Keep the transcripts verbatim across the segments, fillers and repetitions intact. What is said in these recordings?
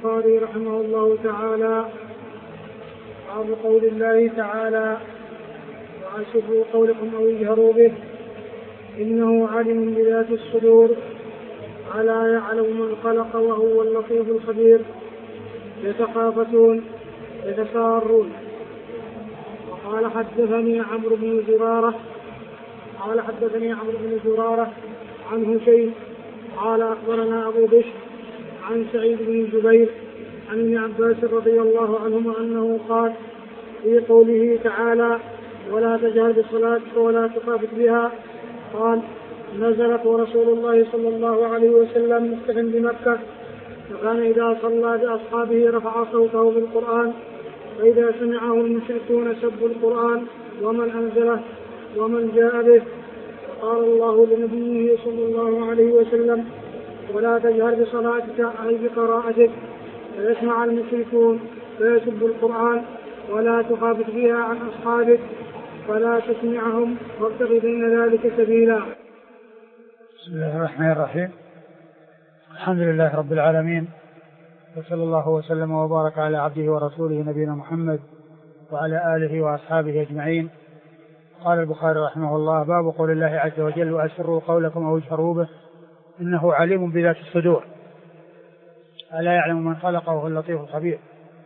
البخاري رحمه الله تعالى باب قول الله تعالى وأسروا قولكم أو اجهروا به إنه علم بذات الصدور ألا يعلم من خلق وهو اللطيف الخبير. يتخافتون يتسارون. وقال حدثني عمرو بن زرارة قال حدثني عمرو بن زرارة عن هشيم قال أخبرنا أبو بشر عن سعيد بن جبير عن ابن عباس رضي الله عنهما أنه قال في قوله تعالى ولا تجهر بصلاتك ولا تخافت بها قال نزلت ورسول الله صلى الله عليه وسلم مستخن بمكة فكان إذا صلى بأصحابه رفع صوته بالقرآن فإذا سمعه المشركون سبوا القرآن ومن أنزله ومن جاء به. قال الله لنبيه صلى الله عليه وسلم ولا تجهر بصلاتك أي بقراءتك فيسمع المشركون فيسبوا القرآن ولا تخافت بها عن أصحابك فلا تسمعهم وابتغ بين ذلك سبيلا. بسم الله الرحمن الرحيم. الحمد لله رب العالمين وصلى الله وسلم وبارك على عبده ورسوله نبينا محمد وعلى آله وأصحابه أجمعين. قال البخاري رحمه الله باب قول الله عز وجل وأسروا قولكم أو اجهروا به إنه عليم بذات الصدور ألا يعلم من خلق وهو اللطيف الخبير.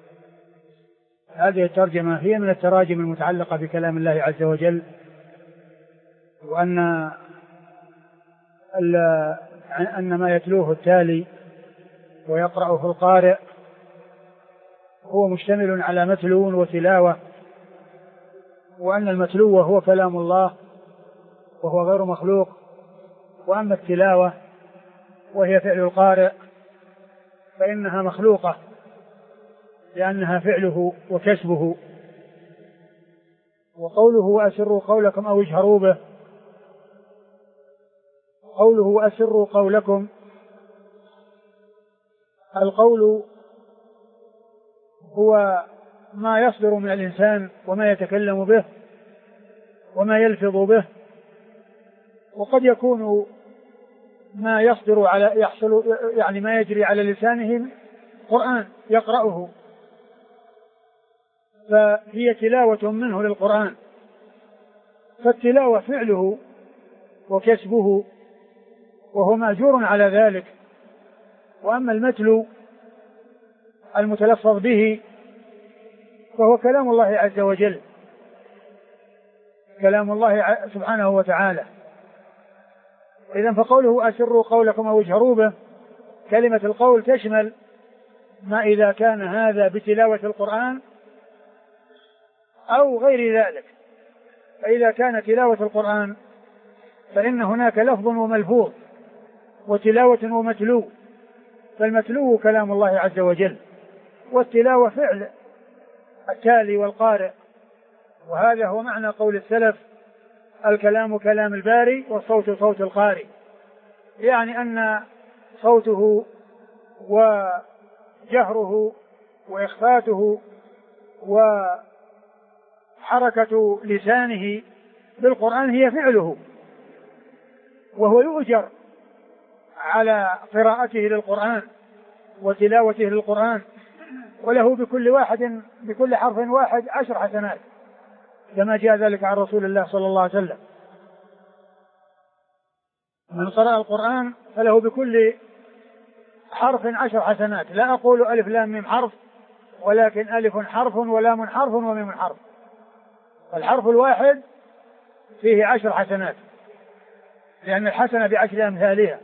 هذه الترجمة هي من التراجم المتعلقة بكلام الله عز وجل وأن أن ما يتلوه التالي ويقرأه القارئ هو مشتمل على متلو وتلاوة وأن المتلو هو كلام الله وهو غير مخلوق وأما التلاوة وهي فعل القارئ فإنها مخلوقة لأنها فعله وكسبه. وقوله وأسروا قولكم أو اجهروا به قوله وأسروا قولكم القول هو ما يصدر من الإنسان وما يتكلم به وما يلفظ به وقد يكون ما يصدر على يحصل يعني ما يجري على لسانه قرآن يقرأه فهي تلاوة منه للقرآن فالتلاوة فعله وكسبه وهو مأجور على ذلك. وأما المتلو المتلفظ به فهو كلام الله عز وجل كلام الله سبحانه وتعالى. إذن فقوله أسروا قولكم أو اجهروا به كلمة القول تشمل ما إذا كان هذا بتلاوة القرآن أو غير ذلك. فإذا كان تلاوة القرآن فإن هناك لفظ وملفوظ وتلاوة ومتلو فالمتلو كلام الله عز وجل والتلاوة فعل التالي والقارئ. وهذا هو معنى قول السلف الكلام كلام الباري والصوت صوت القارئ يعني أن صوته وجهره وإخفاته وحركة لسانه بالقرآن هي فعله وهو يؤجر على قراءته للقرآن وتلاوته للقرآن وله بكل واحد بكل حرف واحد عشر حسنات كما جاء ذلك عن رسول الله صلى الله عليه وسلم. من قرأ القرآن فله بكل حرف عشر حسنات لا أقول ألف لام ميم حرف ولكن ألف حرف ولام حرف وميم حرف فالحرف الواحد فيه عشر حسنات لأن الحسنة بعشر أمثالها.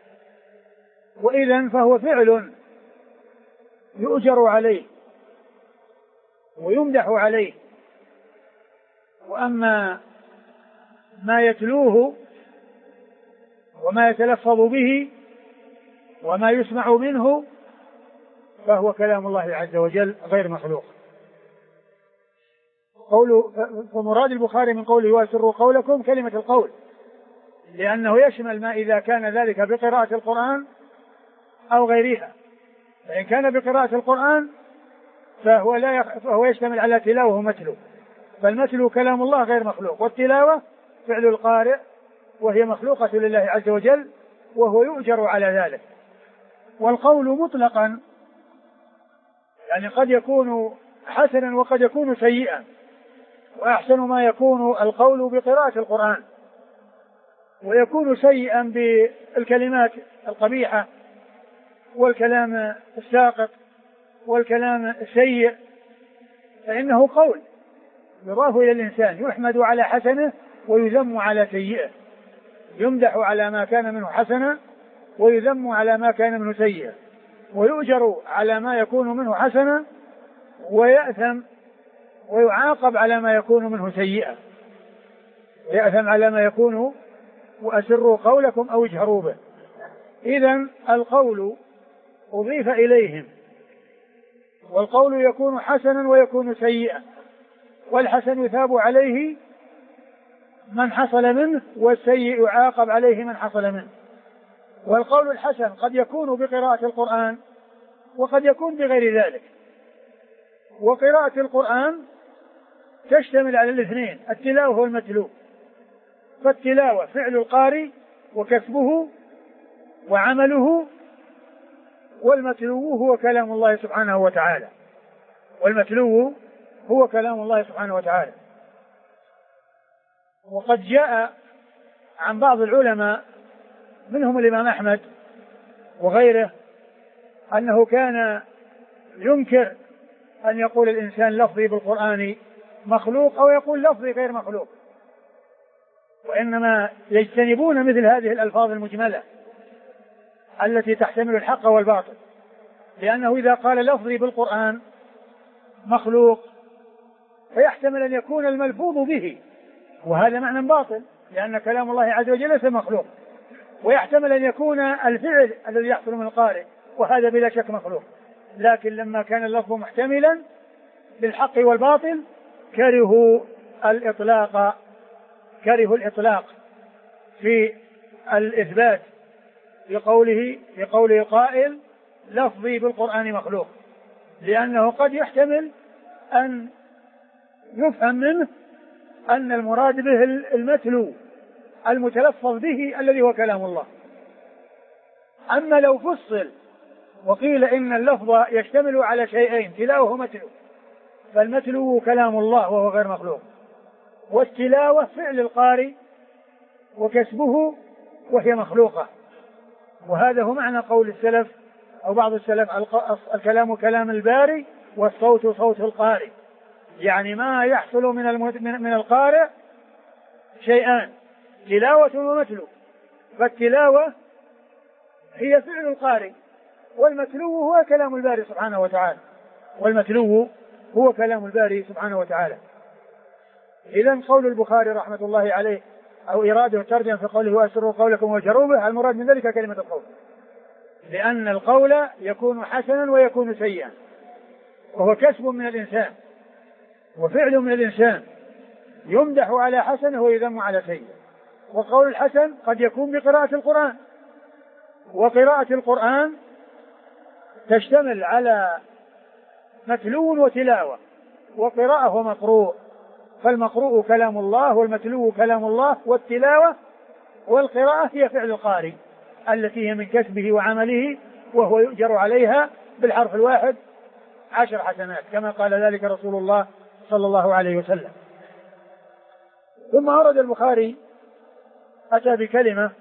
وإذن فهو فعل يؤجر عليه ويمدح عليه. وأما ما يتلوه وما يتلفظ به وما يسمع منه فهو كلام الله عز وجل غير مخلوق. قوله فمراد البخاري من قوله وأسروا قولكم كلمة القول لأنه يشمل ما إذا كان ذلك بقراءة القرآن أو غيرها. فإن كان بقراءة القرآن فهو, لا يخ... فهو يشتمل على تلاوة ومتلو فالمتلو كلام الله غير مخلوق والتلاوة فعل القارئ وهي مخلوقة لله عز وجل وهو يؤجر على ذلك. والقول مطلقا يعني قد يكون حسنا وقد يكون سيئا، وأحسن ما يكون القول بقراءة القرآن، ويكون سيئا بالكلمات القبيحة والكلام الساقط والكلام السيء، فإنه قول يضاف إلى الإنسان، يحمد على حسنه ويذم على سيئه، يمدح على ما كان منه حسنا ويذم على ما كان منه سيئا، ويؤجر على ما يكون منه حسنا ويأثم ويعاقب على ما يكون منه سيئا، يأثم على ما يكون وأسروا قولكم أو اجهروا به. إذن القول أضيف إليهم، والقول يكون حسنا ويكون سيئا، والحسن يثاب عليه من حصل منه، والسيء يعاقب عليه من حصل منه. والقول الحسن قد يكون بقراءة القرآن وقد يكون بغير ذلك، وقراءة القرآن تشتمل على الاثنين، التلاوة والمتلو. فالتلاوة فعل القارئ وكسبه وعمله، والمتلو هو كلام الله سبحانه وتعالى، والمتلو هو كلام الله سبحانه وتعالى. وقد جاء عن بعض العلماء منهم الإمام أحمد وغيره أنه كان ينكر أن يقول الإنسان لفظي بالقرآن مخلوق أو يقول لفظي غير مخلوق، وإنما يجتنبون مثل هذه الألفاظ المجملة التي تحتمل الحق والباطل، لأنه إذا قال لفظي بالقرآن مخلوق فيحتمل أن يكون الملفوظ به، وهذا معنى باطل، لأن كلام الله عز وجل ليس مخلوق، ويحتمل أن يكون الفعل الذي يحصل من القارئ، وهذا بلا شك مخلوق. لكن لما كان اللفظ محتملا بالحق والباطل كرهوا الإطلاق كرهوا الإطلاق في الإثبات لقوله لقوله قائل لفظي بالقرآن مخلوق، لأنه قد يحتمل أن يفهم منه أن المراد به المتلو المتلفظ به الذي هو كلام الله. أما لو فصل وقيل إن اللفظ يشتمل على شيئين، تلاوة ومتلو، فالمتلو كلام الله وهو غير مخلوق، والتلاوة فعل القارئ وكسبه وهي مخلوقة. وهذا هو معنى قول السلف أو بعض السلف الكلام كلام الباري والصوت صوت القارئ، يعني ما يحصل من من القارئ شيئان، تلاوة ومتلو، فالتلاوة هي فعل القارئ، والمتلو هو كلام الباري سبحانه وتعالى والمتلو هو كلام الباري سبحانه وتعالى. إذن قول البخاري رحمة الله عليه أو إرادة ترجم في قوله وأسروا قولكم واجهروا به، المراد من ذلك كلمة القول، لأن القول يكون حسنا ويكون سيئا، وهو كسب من الإنسان وفعل من الإنسان، يمدح على حسنه ويذم على سيئه. وقول الحسن قد يكون بقراءة القرآن، وقراءة القرآن تشتمل على متلو وتلاوة، وقراءة ومقروء، فالمقروء كلام الله والمتلو كلام الله، والتلاوة والقراءة هي فعل القارئ التي هي من كسبه وعمله، وهو يؤجر عليها بالحرف الواحد عشر حسنات كما قال ذلك رسول الله صلى الله عليه وسلم. ثم أورد البخاري أتى بكلمة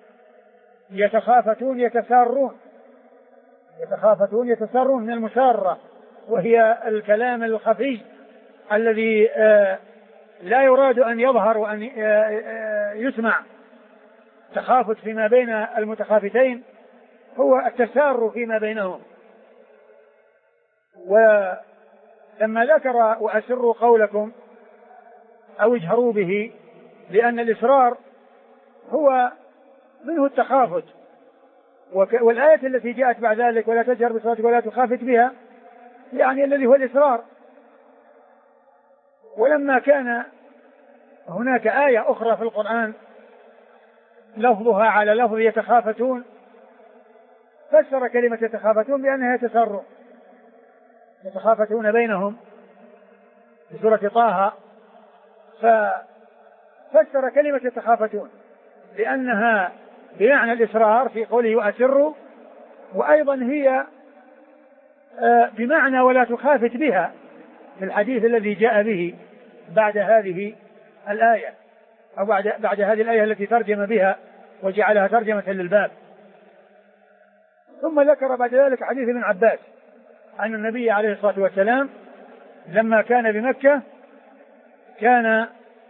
يتخافتون يتسارون يتخافتون يتسارون من المسارة، وهي الكلام الخفي الذي لا يراد أن يظهر وأن يسمع. تخافت فيما بين المتخافتين هو التسار فيما بينهم. ولما ذكر وأسروا قولكم أو اجهروا به، لأن الإسرار هو منه التخافت، والآية التي جاءت بعد ذلك ولا تجهر بصلاتك ولا تخافت بها، يعني الذي هو الإسرار. ولما كان هناك آية أخرى في القرآن لفظها على لفظ يتخافتون، فسر كلمة يتخافتون بأنها يتسروا، يتخافتون بينهم في سورة طه، ففسر كلمة يتخافتون لأنها بمعنى الإسرار في قوله وأسروا، وأيضا هي بمعنى ولا تخافت بها في الحديث الذي جاء به بعد هذه الآية أو بعد, بعد هذه الآية التي ترجم بها وجعلها ترجمة للباب. ثم ذكر بعد ذلك حديث ابن عباس أن النبي عليه الصلاة والسلام لما كان بمكة كان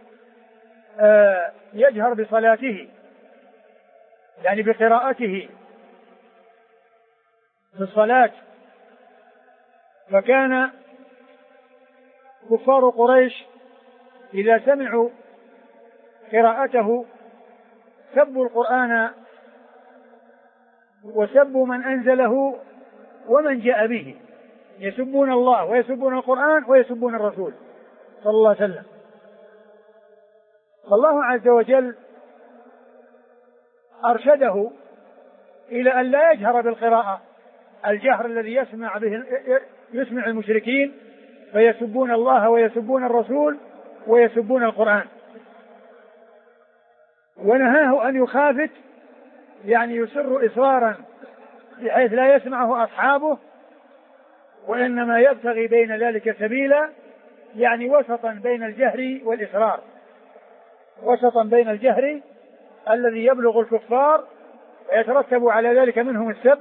يجهر بصلاته يعني بقراءته في الصلاة، فكان كفار قريش إذا سمعوا قراءته سبوا القرآن وسبوا من أنزله ومن جاء به، يسبون الله ويسبون القرآن ويسبون الرسول صلى الله عليه وسلم. فالله عز وجل أرشده إلى أن لا يجهر بالقراءة الجهر الذي يسمع به يسمع المشركين فيسبون الله ويسبون الرسول ويسبون القرآن، ونهاه أن يخافت يعني يسر إصرارا بحيث لا يسمعه أصحابه، وإنما يبتغي بين ذلك سبيلا يعني وسطا بين الجهر والإصرار، وسطا بين الجهر الذي يبلغ الكفار ويترتب على ذلك منهم السب،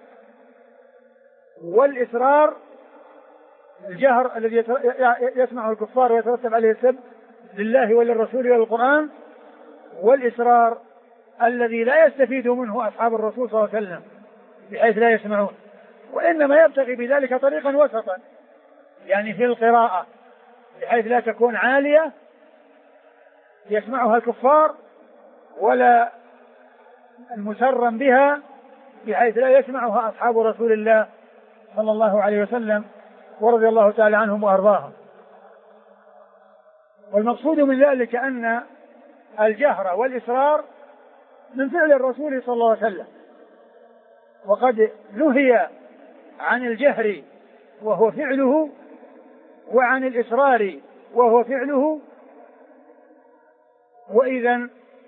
والإصرار الجهر الذي يسمعه الكفار ويترتب عليه السب لله وللرسول وللقرآن، والإصرار الذي لا يستفيد منه أصحاب الرسول صلى الله عليه وسلم بحيث لا يسمعون، وإنما يبتغي بذلك طريقا وسطا يعني في القراءة بحيث لا تكون عالية يسمعها الكفار ولا مسرا بها بحيث لا يسمعها أصحاب رسول الله صلى الله عليه وسلم ورضي الله تعالى عنهم وأرضاهم. والمقصود من ذلك أن الجهر والإصرار من فعل الرسول صلى الله عليه وسلم، وقد نهي عن الجهر وهو فعله وعن الإصرار وهو فعله. وإذا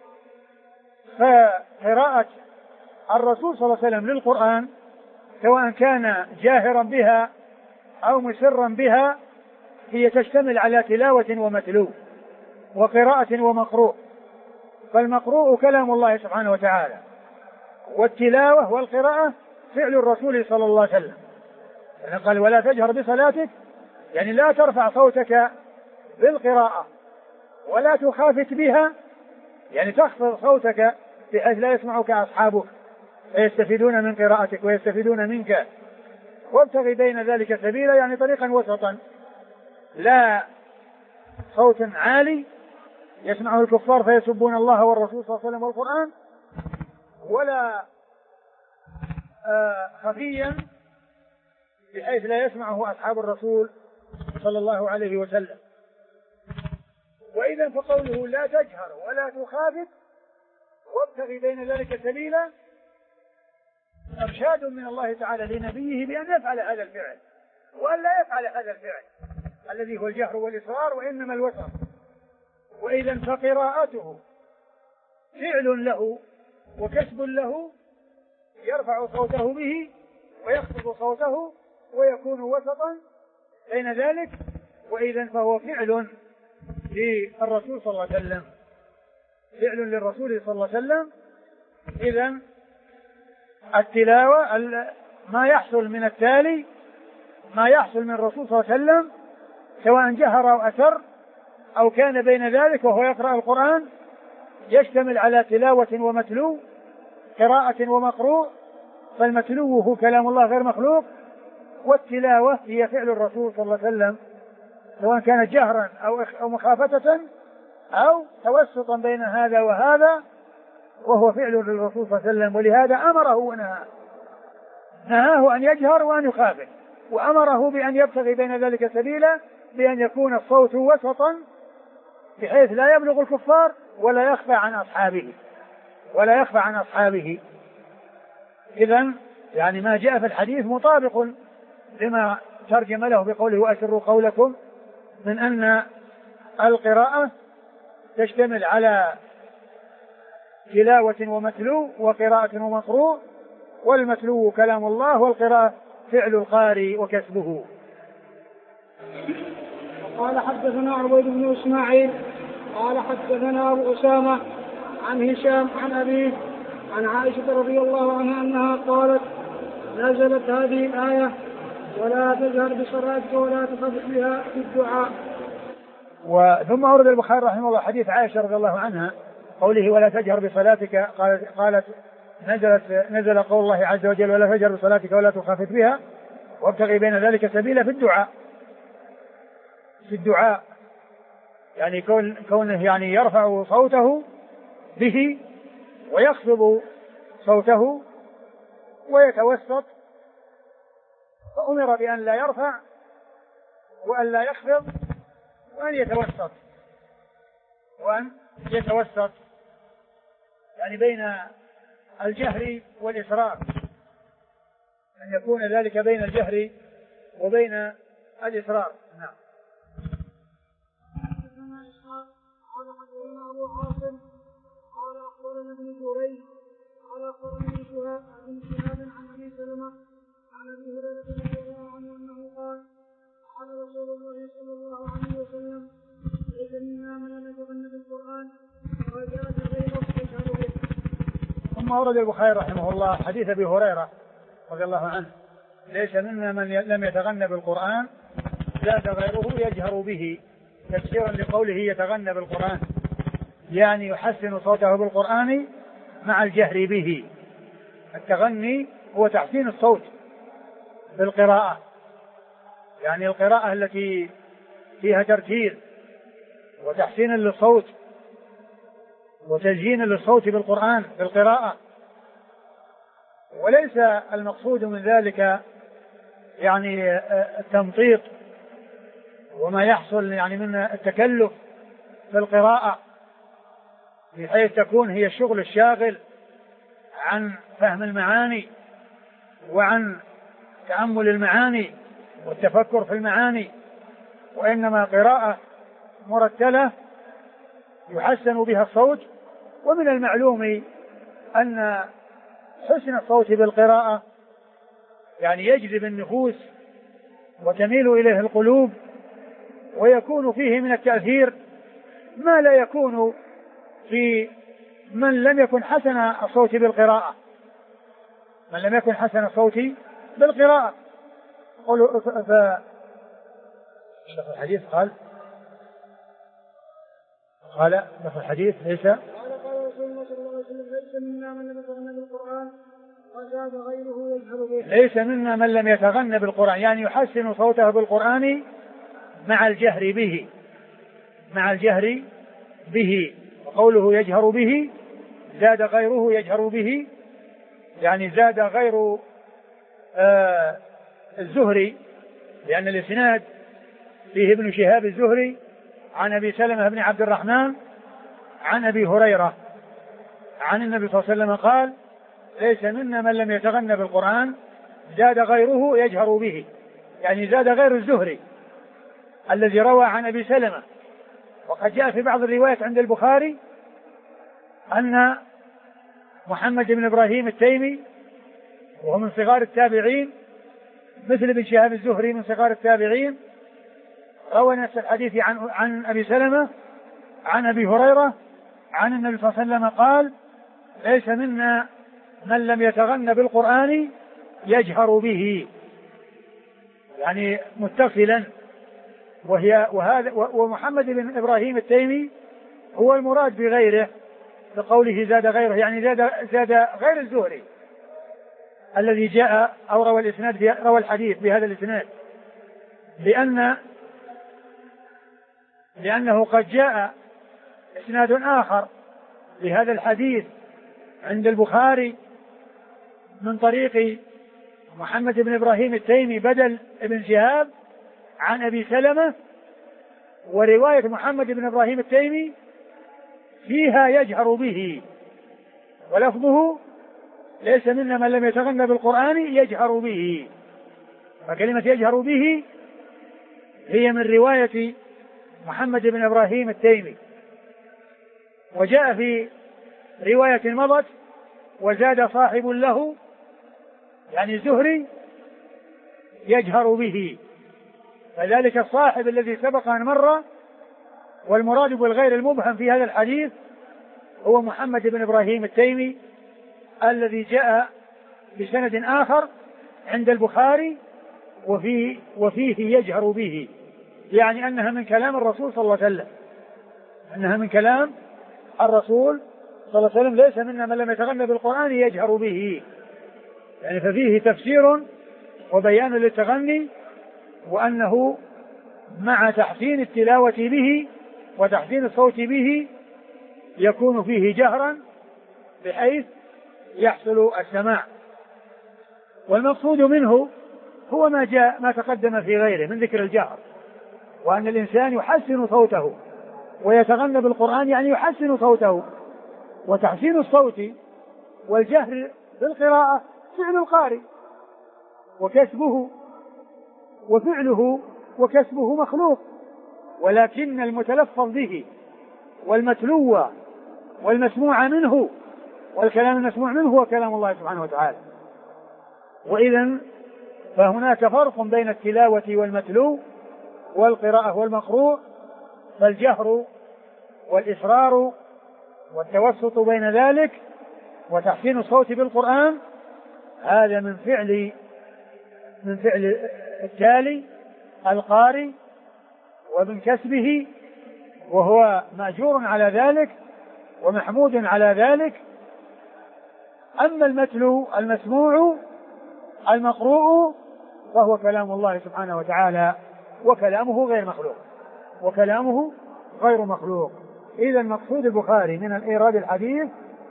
فقراءة الرسول صلى الله عليه وسلم للقرآن سواء كان جاهرا بها أو مسرا بها هي تشتمل على تلاوة ومتلو وقراءة ومقروء، فالمقروء كلام الله سبحانه وتعالى، والتلاوة والقراءة فعل الرسول صلى الله عليه وسلم. يعني قال ولا تجهر بصلاتك يعني لا ترفع صوتك بالقراءة ولا تخافت بها يعني تخفض صوتك بحيث لا يسمعك أصحابك فيستفيدون من قراءتك ويستفيدون منك، وابتغي بين ذلك سبيلا يعني طريقا وسطا، لا صوت عالي يسمعه الكفار فيسبون الله والرسول صلى الله عليه وسلم والقرآن، ولا آه خفيا بحيث لا يسمعه أصحاب الرسول صلى الله عليه وسلم. وإذا فقوله لا تجهر ولا تخافت وابتغي بين ذلك سبيلا إرشاد من الله تعالى لنبيه بأن يفعل هذا الفعل وأن لا يفعل هذا الفعل الذي هو الجهر والإصرار وإنما الوسط. وإذا فقراءته فعل له وكسب له يرفع صوته به ويخفض صوته ويكون وسطا بين ذلك. وإذا فهو فعل للرسول صلى الله عليه وسلم، فعل للرسول صلى الله عليه وسلم. إذا التلاوة ما يحصل من التالي ما يحصل من الرسول صلى الله عليه وسلم سواء جهر أو أسر أو كان بين ذلك وهو يقرأ القرآن يشتمل على تلاوة ومتلو، قراءة ومقروء، فالمتلو هو كلام الله غير مخلوق، والتلاوة هي فعل الرسول صلى الله عليه وسلم سواء كانت جهرا أو مخافة أو توسطا بين هذا وهذا، وهو فعل للرسول صلى الله عليه وسلم. ولهذا أمره ونهاه، نهاه أن يجهر وأن يخافت، وأمره بأن يبتغي بين ذلك سبيلا بأن يكون الصوت وسطا بحيث لا يبلغ الكفار ولا يخفى عن أصحابه ولا يخفى عن أصحابه. إذن يعني ما جاء في الحديث مطابق لما ترجم له بقوله وأسروا قولكم، من أن القراءة تشتمل على تلاوة ومتلو وقراءة ومقروء، والمتلو كلام الله والقراءة فعل القارئ وكسبه. قال حدثنا عبيد بن إسماعيل قال حدثنا أبو أسامة عن هشام عن أبيه عن عائشة رضي الله عنها أنها قالت نزلت هذه الآية ولا تجهر بصلاتك ولا تخفت بها في الدعاء. وثم أورد البخاري رحمه الله حديث عائشة رضي الله عنها قوله ولا تجهر بصلاتك، قالت, قالت نزلت نزل قول الله عز وجل ولا تجهر بصلاتك ولا تخفت بها وابتغي بين ذلك سبيلا في الدعاء. في الدعاء يعني كون كونه يعني يرفع صوته به ويخفض صوته ويتوسط، فأمر بأن لا يرفع وأن لا يخفض وأن يتوسط وأن يتوسط يعني بين الجهر والإسرار، أن يكون ذلك بين الجهر وبين الإسرار. نعم. قال حدثنا أبو حاتم قال أخبرنا ابن جريج قال أخبرني شهاب عن شهاب عن أبي سلمة عن أبي هريرة رضي الله عنه أنه قال قال رسول الله صلى الله عليه وسلم ليس منا من لم يتغن بالقرآن وجاء غيره يجهر به. ثم أورد البخاري رحمه الله حديث أبي هريرة رضي الله عنه ليس منا من لم يتغن بالقرآن زاد غيره يجهر به، تفسيرا لقوله يتغنى بالقرآن يعني يحسن صوته بالقرآن مع الجهر به. التغني هو تحسين الصوت بالقراءة، يعني القراءة التي فيها ترتيل وتحسين للصوت وتزيين للصوت بالقرآن بالقراءة، وليس المقصود من ذلك يعني التمطيط وما يحصل يعني من التكلف في القراءة بحيث تكون هي الشغل الشاغل عن فهم المعاني وعن تأمل المعاني والتفكر في المعاني، وإنما قراءة مرتلة يحسن بها الصوت. ومن المعلوم أن حسن الصوت بالقراءة يعني يجذب النفوس وتميل إليه القلوب ويكون فيه من التأثير ما لا يكون في من لم يكن حسن الصوت بالقراءة من لم يكن حسن الصوت بالقراءة. قالوا ف في الحديث قال قال في الحديث ليس قال قال رسول الله صلى الله عليه وسلم ليس منا من لم يتغنى بالقرآن وزاد غيره يجهر به. ليس منا من لم يتغنى بالقرآن يعني يحسن صوته بالقرآن مع الجهر به مع الجهر به وقوله يجهر به زاد غيره يجهر به يعني زاد غير آه الزهري، لأن الإسناد فيه ابن شهاب الزهري عن أبي سلمة بن عبد الرحمن عن أبي هريرة عن النبي صلى الله عليه وسلم قال ليس منا من لم يتغنى بالقرآن زاد غيره يجهر به، يعني زاد غير الزهري الذي روى عن أبي سلمة. وقد جاء في بعض الروايات عند البخاري أن محمد بن إبراهيم التيمي وهو من صغار التابعين مثل ابن شهاب الزهري من صغار التابعين روى نفس الحديث عن, عن أبي سلمة عن أبي هريرة عن النبي صلى الله عليه وسلم قال ليس منا من لم يتغنى بالقرآن يجهر به، يعني متصلا. وهي وهذا ومحمد بن إبراهيم التيمي هو المراد بغيره بقوله زاد غيره، يعني زاد زاد غير الزهري الذي جاء أو روى الإسناد روى الحديث بهذا الإسناد، لأن لأنه قد جاء إسناد آخر لهذا الحديث عند البخاري من طريق محمد بن إبراهيم التيمي بدل ابن شهاب عن أبي سلمة، ورواية محمد بن إبراهيم التيمي فيها يجهر به ولفظه ليس منا من لم يتغنى بالقرآن يجهر به، فكلمة يجهر به هي من رواية محمد بن إبراهيم التيمي. وجاء في رواية مضت وزاد صاحب له يعني زهري يجهر به. فذلك الصاحب الذي سبق أن مر، والمراد بالغير المبهم في هذا الحديث هو محمد بن إبراهيم التيمي الذي جاء بسند آخر عند البخاري وفيه, وفيه يجهر به، يعني أنها من كلام الرسول صلى الله عليه وسلم، أنها من كلام الرسول صلى الله عليه وسلم، ليس منا من لم يتغنى بالقرآن يجهر به، يعني ففيه تفسير وبيان للتغني، وأنه مع تحسين التلاوة به وتحسين الصوت به يكون فيه جهرا بحيث يحصل السماع. والمقصود منه هو ما جاء ما تقدم في غيره من ذكر الجهر، وأن الإنسان يحسن صوته ويتغنى بالقرآن، يعني يحسن صوته. وتحسين الصوت والجهر بالقراءة فعل القارئ وكسبه، وفعله وكسبه مخلوق، ولكن المتلفظ به والمتلو والمسموع منه والكلام المسموع منه هو كلام الله سبحانه وتعالى. وإذن فهناك فرق بين التلاوة والمتلو والقراءة والمقروء، فالجهر والإصرار والتوسط بين ذلك وتحسين الصوت بالقرآن هذا من فعل من فعل التالي القارئ ومن كسبه، وهو مأجور على ذلك ومحمود على ذلك. أما المتلو المسموع المقروء فهو كلام الله سبحانه وتعالى، وكلامه غير مخلوق وكلامه غير مخلوق. إذا مقصود البخاري من الإيراد الحديث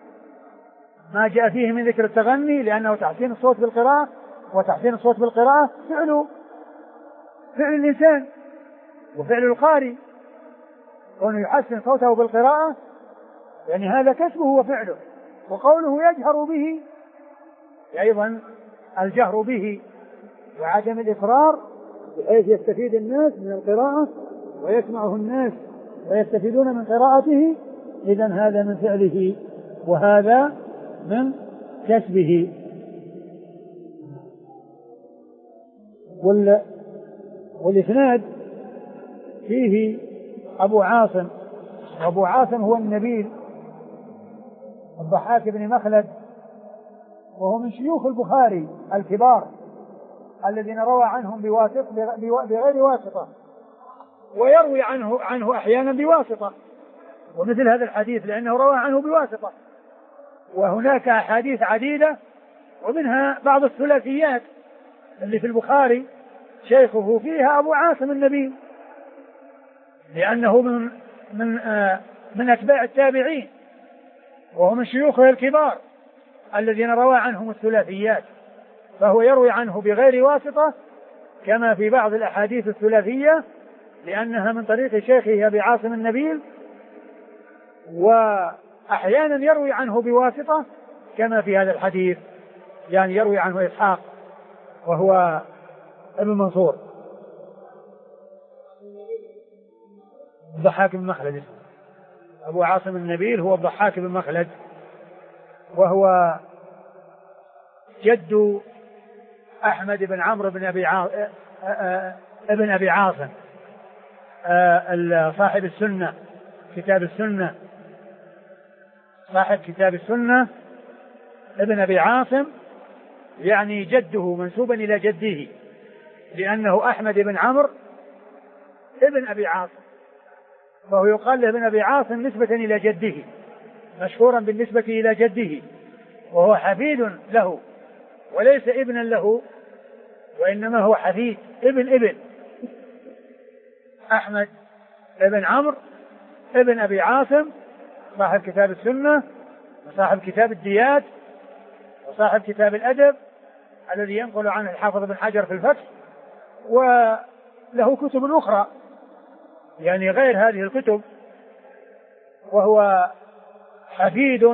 ما جاء فيه من ذكر التغني، لأنه تحسين الصوت بالقراءة، وتحسين الصوت بالقراءة فعل فعل الإنسان وفعل القارئ، وأنه يحسن صوته بالقراءة يعني هذا كسبه وفعله. وقوله يجهر به أيضا الجهر به وعدم الإصرار بحيث يستفيد الناس من القراءة ويسمعه الناس ويستفيدون من قراءته، إذن هذا من فعله وهذا من كسبه. والإسناد فيه أبو عاصم، وأبو عاصم هو النبيل الضحاك بن مخلد، وهو من شيوخ البخاري الكبار الذين روى عنهم بواسطة بغير واسطة، ويروي عنه عنه أحيانا بواسطة، ومثل هذا الحديث لأنه روى عنه بواسطة. وهناك أحاديث عديدة ومنها بعض الثلاثيات اللي في البخاري شيخه فيها أبو عاصم النبيل، لأنه من من آه من أتباع التابعين، وهو من شيوخه الكبار الذين روى عنهم الثلاثيات، فهو يروي عنه بغير واسطة كما في بعض الأحاديث الثلاثية لأنها من طريق شيخه أبي عاصم النبيل، وأحيانا يروي عنه بواسطة كما في هذا الحديث، يعني يروي عنه إسحاق وهو ابن منصور الضحاك بن مخلد. أبو عاصم النبيل هو الضحاك بن مخلد، وهو جد أحمد بن عمرو بن أبي عاصم ابن أبي عاصم صاحب السنة كتاب السنة صاحب كتاب السنة ابن أبي عاصم، يعني جده منسوبا إلى جده لأنه أحمد بن عمرو ابن أبي عاصم، فهو يقال له ابن أبي عاصم نسبة إلى جده، مشهورا بالنسبة إلى جده، وهو حفيد له وليس ابنا له، وإنما هو حفيد ابن ابن أحمد ابن عمرو ابن أبي عاصم صاحب كتاب السنة وصاحب كتاب الديات وصاحب كتاب الأدب الذي ينقل عنه الحافظ بن حجر في الفتح، وله كتب أخرى يعني غير هذه الكتب، وهو حفيد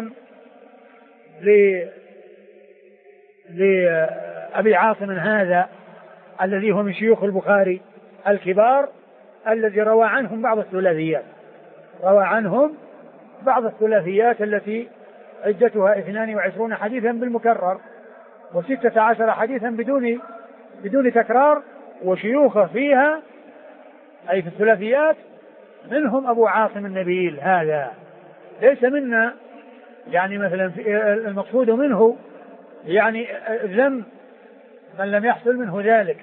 لأبي عاصم هذا الذي هو من شيوخ البخاري الكبار الذي روى عنهم بعض الثلاثيات روى عنهم بعض الثلاثيات التي عدتها اثنان وعشرون حديثا بالمكرر وستة عشر حديثا بدون بدون تكرار، وشيوخه فيها أي في الثلاثيات منهم أبو عاصم النبيل، هذا ليس منا يعني مثلا المقصود منه يعني ذم من لم يحصل منه ذلك،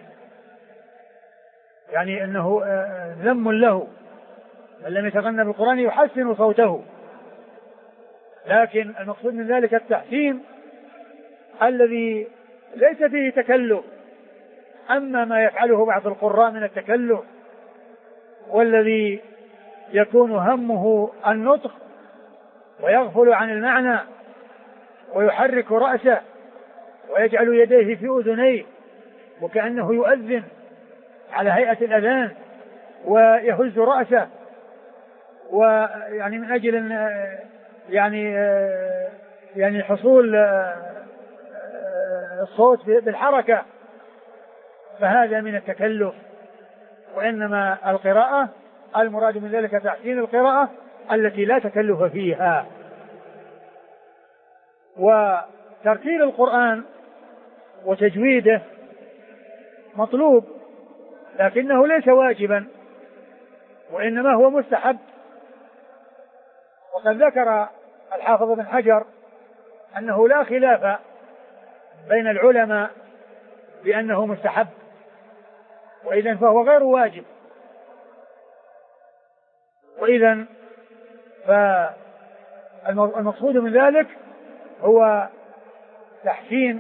يعني أنه ذم له من لم يتغنى بالقرآن يحسن صوته، لكن المقصود من ذلك التحسين الذي ليس فيه تكلف. أما ما يفعله بعض القراء من التكلف والذي يكون همه النطق ويغفل عن المعنى ويحرك رأسه ويجعل يديه في أذنيه وكأنه يؤذن على هيئة الأذان ويهز رأسه، ويعني من أجل أن يعني يعني حصول الصوت بالحركة، فهذا من التكلف. وإنما القراءة المراد من ذلك تحسين القراءة التي لا تكلف فيها. وترتيل القرآن وتجويده مطلوب لكنه ليس واجبا، وإنما هو مستحب. وقد ذكر الحافظ بن حجر أنه لا خلاف بين العلماء بأنه مستحب، وإذن فهو غير واجب. وإذن فالمقصود من ذلك هو تحسين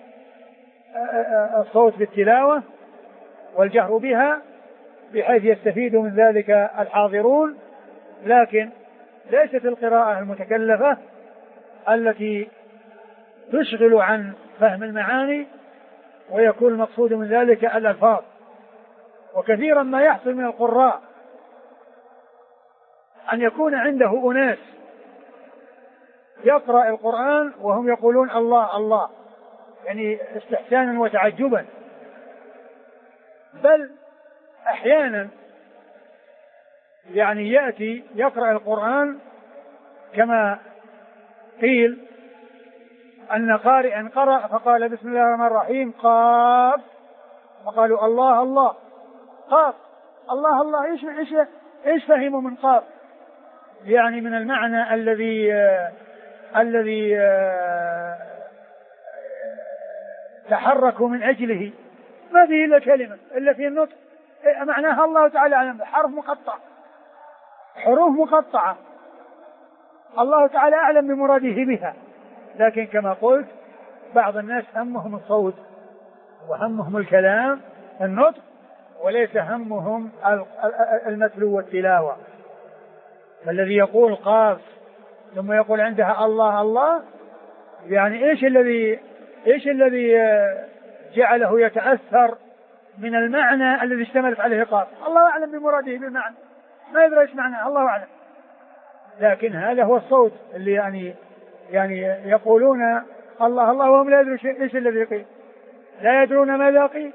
الصوت بالتلاوة والجهر بها بحيث يستفيد من ذلك الحاضرون، لكن ليست القراءة المتكلفة التي تشغل عن فهم المعاني ويكون المقصود من ذلك الألفاظ. وكثيرا ما يحصل من القراء أن يكون عنده أناس يقرأ القرآن وهم يقولون الله الله، يعني استحسانا وتعجبا، بل أحيانا يعني يأتي يقرأ القرآن كما قيل أن قارئا قرأ فقال بسم الله الرحمن الرحيم قاف، فقالوا الله الله قاف الله الله، إيش إيش إيش فهموا من قاف؟ يعني من المعنى الذي آه الذي آه تحركوا من أجله، ما فيه إلا كلمة إلا فيه النطق معناها الله تعالى أعلم، حرف مقطع حروف مقطعة، الله تعالى أعلم بمراده بها. لكن كما قلت بعض الناس همهم الصوت وهمهم الكلام النطق، وليس همهم المتلو والتلاوة. فالذي يقول قاف ثم يقول عندها الله الله، يعني ايش الذي ايش الذي جعله يتأثر من المعنى الذي اشتملت عليه قاف؟ الله أعلم بمراده بالمعنى، ما يدري ايش معناه، الله أعلم. لكن هذا هو الصوت اللي يعني يعني يقولون الله الله وهم لا يدرون ايش الذي قيل، لا يدرون ماذا قيل.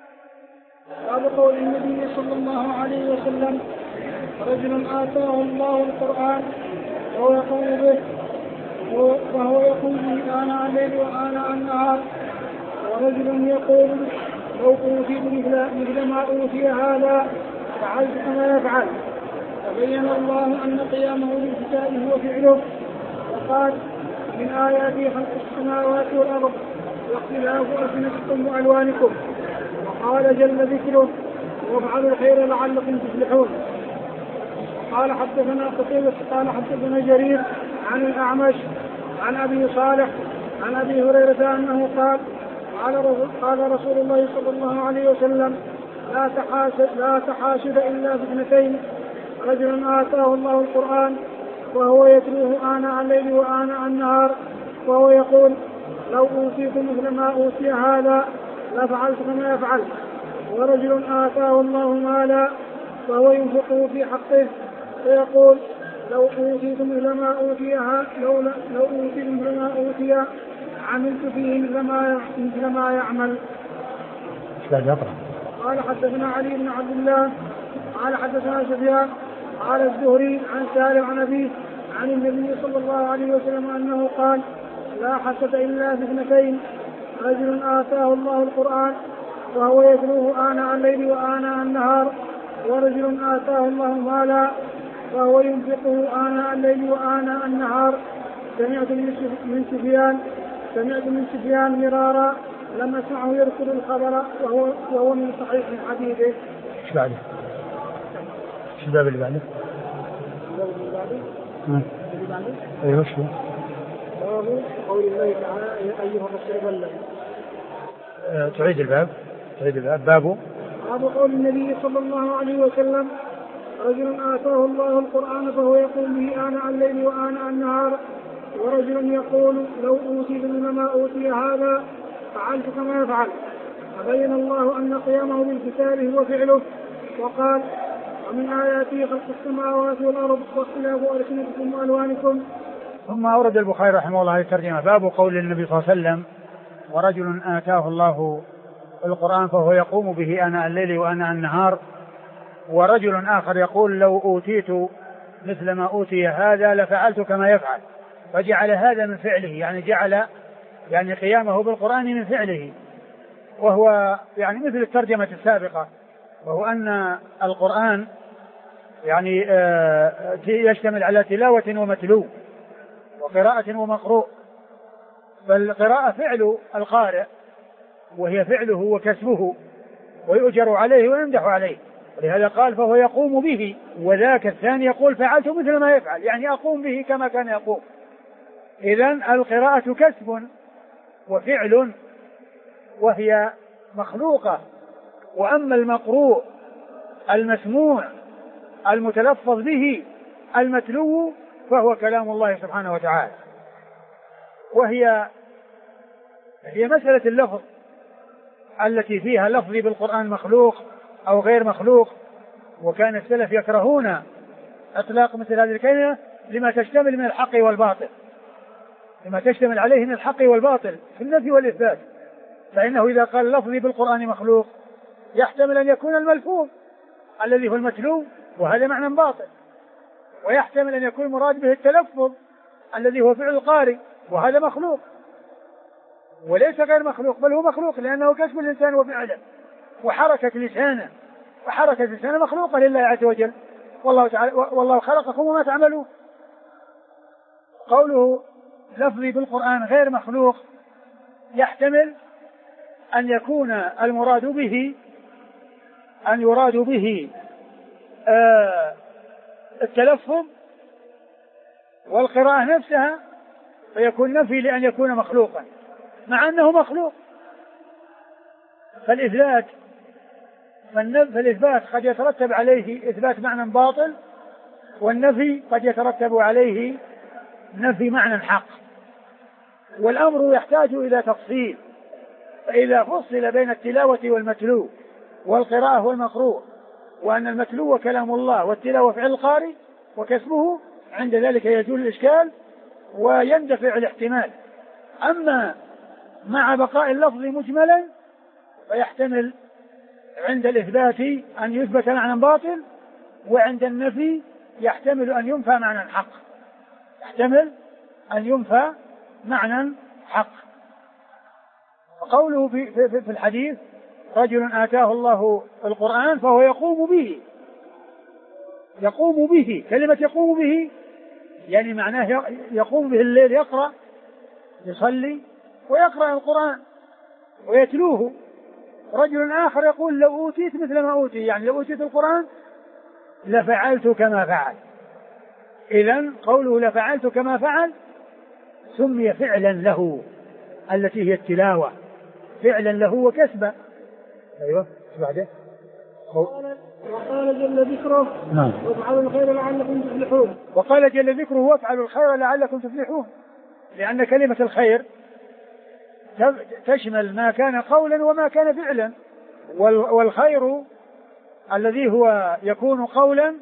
باب قول النبي صلى الله عليه وسلم رجل آتاه الله القرآن وهو يقول به وهو يقول به آناء الليل وآناء النهار، ورجل يقول لو أوتيت مثل ما أوتي هذا فعلت كما يفعل. فبين الله أن قيامه بالكتاب هو فعله، وقال من آياته خلق السماوات والأرض واختلاف ألسنتكم وألوانكم، وقال جل ذكره وافعلوا الخير لعلكم تفلحون. قال حدثنا قتيبة قال حدثنا جرير عن الأعمش عن أبي صالح عن أبي هريرة أنه قال قال رسول الله صلى الله عليه وسلم لا تحاسد, لا تحاسد إلا في اثنتين، رجل آتاه الله القرآن وهو يتلوه آناء الليل وآناء النهار وهو يقول لو أوتيت مثل ما أوتي هذا لفعلت كما يفعل. ورجل آتاه الله مالا وهو ينفقه في حقه فيقول لو أوتيت مثل ما أوتي لو لو أوتيت مثل ما أوتي عملت فيه مثل ما مثل ما يعمل. قال حدثنا علي بن عبد الله قال حدثنا سفيان قال الزهري عن سالم عن أبيه عن النبي صلى الله عليه وسلم أنه قال لا حسد إلا في اثنتين، رجل آتاه الله القرآن وهو يتلوه آناء الليل وآناء النهار ورجل آتاه الله مالا فهو ينفقه آناء الليل وآناء النهار. سمعت من سفيان سمعت من سفيان مرارا لم أسمعه يذكر الخبر وهو وهو من صحيح حديثه. ايش بعده؟ ايش الباب اللي بعده؟ الباب اللي بعده؟ اللي بعده؟ ايوه شو؟ باب قول الله تعالى يا أيها الرسول بلغ. أه تعيد الباب تعيد الباب بابه باب قول النبي صلى الله عليه وسلم رجل آتاه الله القرآن فهو يقول به آناء الليل وآناء النهار ورجل يقول لو أوتيت مثل أوتي هذا فعلت كما يفعل. فبين الله أن قيامه بالكتاب هو فعله وقال ومن آياته خلق السماوات والأرض واختلاف ألسنتكم وألوانكم. ثم أورد البخاري رحمه الله الترجمة باب قول النبي صلى الله عليه وسلم ورجل آتاه الله القرآن فهو يقوم به آناء الليل وآناء النهار ورجل آخر يقول لو أوتيت مثل ما أوتي هذا لفعلت كما يفعل. فجعل هذا من فعله يعني جعل يعني قيامه بالقرآن من فعله وهو يعني مثل الترجمة السابقة وهو أن القرآن يعني يشتمل على تلاوة ومتلو وقراءة ومقروء. فالقراءة فعل القارئ وهي فعله وكسبه ويؤجر عليه ويمدح عليه ولهذا قال فهو يقوم به. وذاك الثاني يقول فعلت مثل ما يفعل يعني أقوم به كما كان يقوم. إذن القراءة كسب وفعل وهي مخلوقة. وأما المقروء المسموع المتلفظ به المتلو فهو كلام الله سبحانه وتعالى. وهي هي مسألة اللفظ التي فيها لفظي بالقرآن مخلوق أو غير مخلوق. وكان السلف يكرهون إطلاق مثل هذه الكلمة لما تشتمل من الحق والباطل لما تشتمل عليه من الحق والباطل في النفي والإثبات. فإنه إذا قال لفظي بالقرآن مخلوق يحتمل أن يكون الملفوظ الذي هو المتلو وهذا معنى باطل ويحتمل أن يكون مراد به التلفظ الذي هو فعل القارئ وهذا مخلوق وليس غير مخلوق بل هو مخلوق لأنه كسب الإنسان وفعله وحركة لسانه وحركة لسانه مخلوقة لله عز وجل والله تعالى والله خلقكم وما تعملون. قوله لفظي بالقرآن غير مخلوق يحتمل أن يكون المراد به أن يراد به آه التلفظ والقراءة نفسها فيكون نفي لأن يكون مخلوقا مع أنه مخلوق. فالإثبات فالإثبات قد يترتب عليه إثبات معنى باطل والنفي قد يترتب عليه نفي معنى حق. والأمر يحتاج إلى تفصيل. فإذا فصل بين التلاوة والمتلو والقراءة والمقروء وأن المتلو كلام الله والتلاوة فعل القارئ وكسبه عند ذلك يزول الإشكال ويندفع الاحتمال. أما مع بقاء اللفظ مجملا فيحتمل عند الإثبات أن يثبت معنى باطل وعند النفي يحتمل أن ينفى معنى حق يحتمل أن ينفى معنى حق. قوله في, في, في الحديث رجل آتاه الله القرآن فهو يقوم به يقوم به كلمة يقوم به يعني معناه يقوم به الليل يقرأ يصلي ويقرأ القرآن ويتلوه. رجل آخر يقول لو أوتيت مثل ما أوتي يعني لو أوتيت القرآن لفعلت كما فعل. إذن قوله لفعلت كما فعل سمي فعلا له التي هي التلاوة فعلا له وكسبا. أيوة بعده وقال جل ذكره نعم وافعلوا الخير لعلكم تفلحون. وقال جل ذكره وافعلوا الخير لعلكم تفلحون لأن كلمة الخير تشمل ما كان قولا وما كان فعلا. والخير الذي هو يكون قولا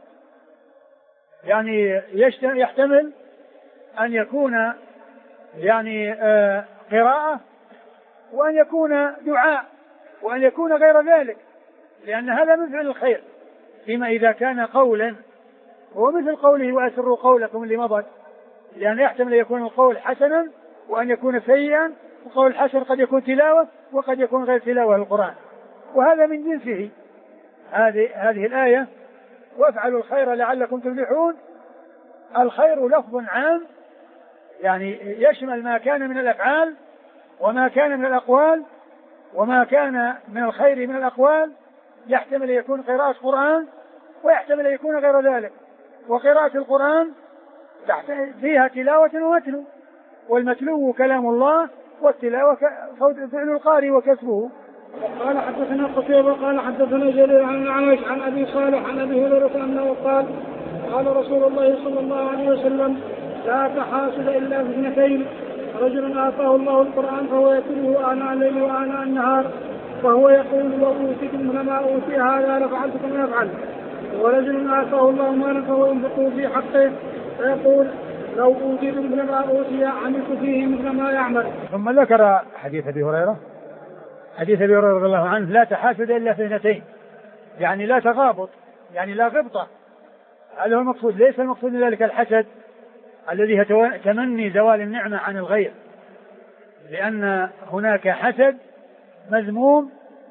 يعني يحتمل أن يكون يعني قراءة وأن يكون دعاء وأن يكون غير ذلك لأن هذا من فعل الخير. فيما إذا كان قولا هو مثل قوله وأسروا قولكم اللي مضت لأن يحتمل أن يكون القول حسنا وأن يكون سيئا وقول الحسن قد يكون تلاوة وقد يكون غير تلاوة للقرآن، وهذا من جنسه. هذه هذه الآية وافعلوا الخير لعلكم تفلحون، الخير لفظ عام يعني يشمل ما كان من الأفعال وما كان من الأقوال، وما كان من الخير من الأقوال يحتمل أن يكون قراءة قرآن ويحتمل أن يكون غير ذلك. وقراءة القرآن فيها تلاوة ومتلو، والمتلو كلام الله والتلاوة فعل القارئ وكسبه. قال حدثنا قتيبة قال حدثنا جرير عن الأعمش عن أبي صالح عن أبي هريرة أنه قال قال رسول الله صلى الله عليه وسلم لا تحاسد إلا في اثنتين، رجل آتاه الله القرآن فهو يتلوه آناء الليل وآناء النهار فهو يقول لو أوتيتم مثلما أوتي هذا لفعلت كما يفعل، ورجل آتاه الله مالا فهو ينفقه في حقه فيقول لو أوتيتم مثلما أوتي عملت فيه مثل ما يعمل. ثم ذكر حديث أبي هريرة حديث أبي هريرة رضي الله عنه لا تحاسد إلا في اثنتين، يعني لا تغابط، يعني لا غبطة. هذا هو المقصود، ليس المقصود من ذلك الحسد الذي هو تمني زوال النعمة عن الغير، لأن هناك حسد مذموم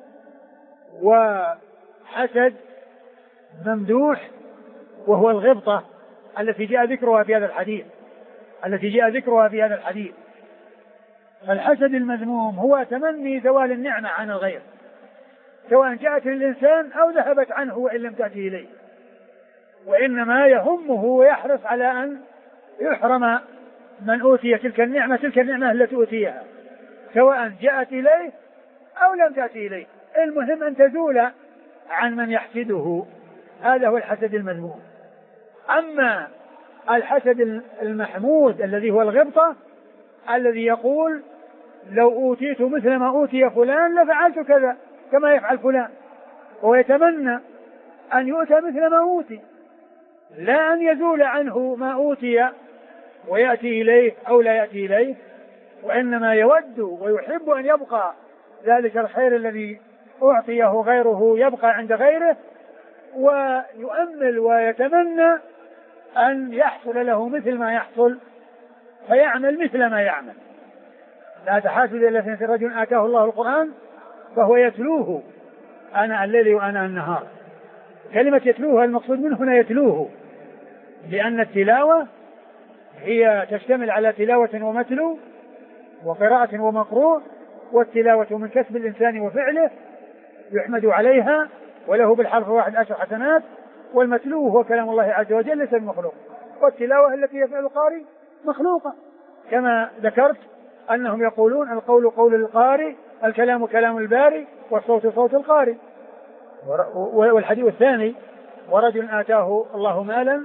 وحسد ممدوح، وهو الغبطة التي جاء ذكرها في هذا الحديث التي جاء ذكرها في هذا الحديث. الحسد المذموم هو تمني زوال النعمة عن الغير، سواء جاءت للإنسان أو ذهبت عنه وإن لم تأتي إليه، وإنما يهمه ويحرص على أن يحرم من أوتي تلك النعمة تلك النعمة التي أوتيها، سواء جاءت إليه أو لم تأتي إليه، المهم أن تزول عن من يحسده. هذا هو الحسد المذموم. أما الحسد المحمود الذي هو الغبطة الذي يقول لو أوتيت مثل ما أوتي فلان لفعلت كذا كما يفعل فلان، ويتمنى أن يؤتى مثل ما أوتي، لا أن يزول عنه ما أوتي ويأتي إليه أو لا يأتي إليه، وإنما يود ويحب أن يبقى ذلك الخير الذي أعطيه غيره يبقى عند غيره، ويؤمل ويتمنى أن يحصل له مثل ما يحصل فيعمل مثل ما يعمل. لا تحاسد إلا في رجل آتاه الله القرآن فهو يتلوه آناء الليل وآناء النهار. كلمة يتلوه المقصود منه هنا يتلوه، لأن التلاوة هي تشتمل على تلاوة ومتلو وقراءة ومقروء، والتلاوة من كسب الإنسان وفعله يحمد عليها وله بالحرف واحد عشر حسنات، والمتلو هو كلام الله عز وجل ليس المخلوق، والتلاوة التي يفعل القارئ مخلوقة، كما ذكرت أنهم يقولون القول قول القارئ الكلام كلام الباري والصوت صوت القارئ. والحديث الثاني ورجل آتاه الله مالا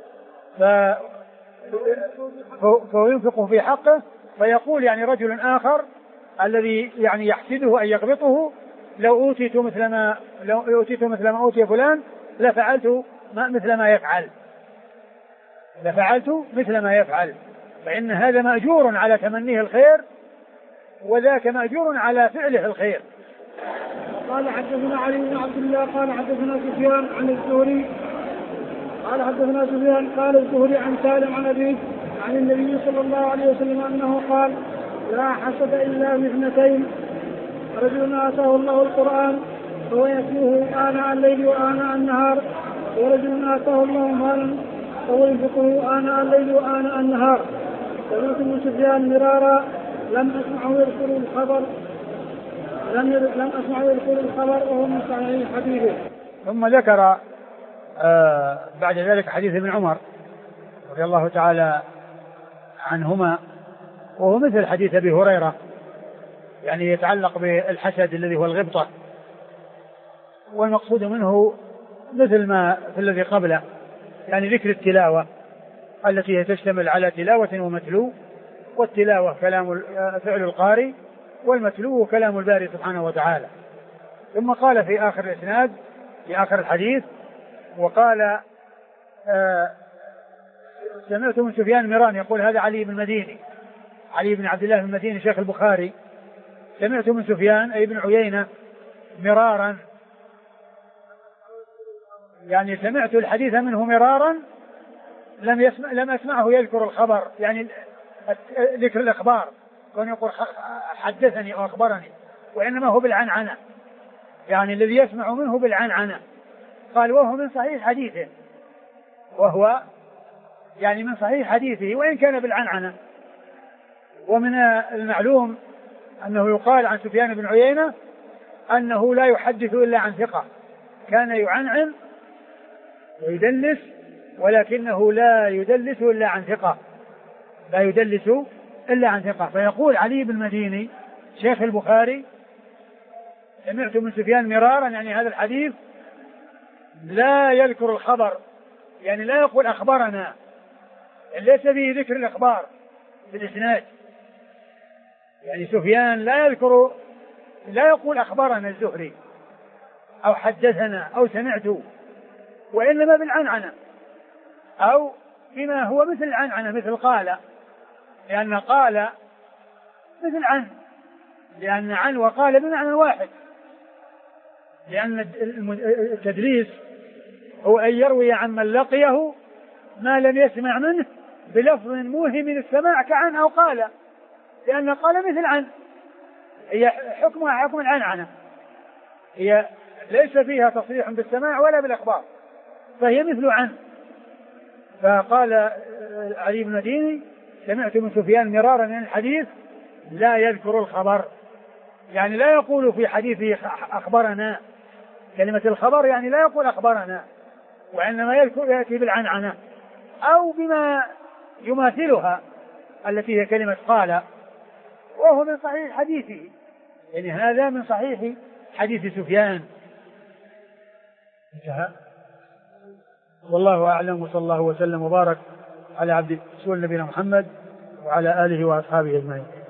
فينفقه في حقه فيقول يعني رجل آخر الذي يعني يحسده أن يغبطه لو أوتيت مثل ما لو أوتيت مثل ما أوتي فلان لفعلت مثل ما يفعل لفعلت مثل ما يفعل فإن هذا مأجور على تمنيه الخير وذاك مأجور على فعله الخير. قال حدثنا علي بن عبد الله قال حدثنا سفيان عن الزهري قال حدثنا سفيان قال الزهري عن سالم عن أبيه عن النبي صلى الله عليه وسلم أنه قال لا حسد إلا في اثنتين، رجل آتاه الله القرآن فهو يتلوه آناء الليل وآناء النهار، ورجل آتاه الله مالا فهو ينفقه آناء الليل وآناء النهار. سمعت ابن سفيان مرارا لم أسمعه يذكر الخبر لم لم أسمعه يذكر الخبر وهو من صحيح حديثه. ثم ذكر آه بعد ذلك حديث ابن عمر رضي الله تعالى عنهما، وهو مثل حديث أبي هريرة، يعني يتعلق بالحسد الذي هو الغبطة، والمقصود منه مثل ما في الذي قبله، يعني ذكر التلاوة التي هي تشتمل على تلاوة ومتلو، والتلاوة كلام فعل القارئ والمتلو كلام الباري سبحانه وتعالى. ثم قال في آخر الإسناد في آخر الحديث وقال آه سمعت من سفيان مران يقول هذا علي بن المديني علي بن عبد الله بن المديني شيخ البخاري، سمعت من سفيان أي بن عيينة مرارا، يعني سمعت الحديث منه مرارا لم يسمع لم أسمعه يذكر الخبر، يعني ذكر الأخبار كون يقول حدثني أو أخبرني، وإنما هو بالعنعنة، يعني الذي يسمع منه بالعنعنة. قال وهو من صحيح حديثه، وهو يعني من صحيح حديثه وإن كان بالعنعنة. ومن المعلوم أنه يقال عن سفيان بن عيينة أنه لا يحدث إلا عن ثقة، كان يعنعن ويدلس ولكنه لا يدلس إلا عن ثقة، لا يدلس إلا عن ثقة. فيقول علي بن مديني شيخ البخاري سمعت من سفيان مرارا، يعني هذا الحديث لا يذكر الخبر، يعني لا يقول أخبرنا، ليس فيه ذكر الإخبار في الإسناد، يعني سفيان لا يذكر، لا يقول أخبرنا الزهري أو حدثنا أو سمعت، وإنما بالعنعنة أو بما هو مثل العنعنة، مثل قال، لأن قال مثل عن، لأن عن وقال بمعنى واحد، لأن التدليس هو أن يروي عن من لقيه ما لم يسمع منه بلفظ موهم من السماع كعن أو قال، لأن قال مثل عن، هي حكمها حكم العنعنة، هي ليس فيها تصريح بالسماع ولا بالإخبار، فهي مثل عن. فقال علي بن مديني سمعت من سفيان مرارا من الحديث لا يذكر الخبر، يعني لا يقول في حديثه أخبرنا، كلمة الخبر يعني لا يقول أخبرنا، وإنما يذكر يأتي بالعنعنة أو بما يماثلها التي هي كلمة قال، وهو من صحيح حديثه، يعني هذا من صحيح حديث سفيان. انتهى. والله أعلم، وصلى الله وسلم وبارك على عبد رسول نبينا محمد وعلى آله وأصحابه أجمعين.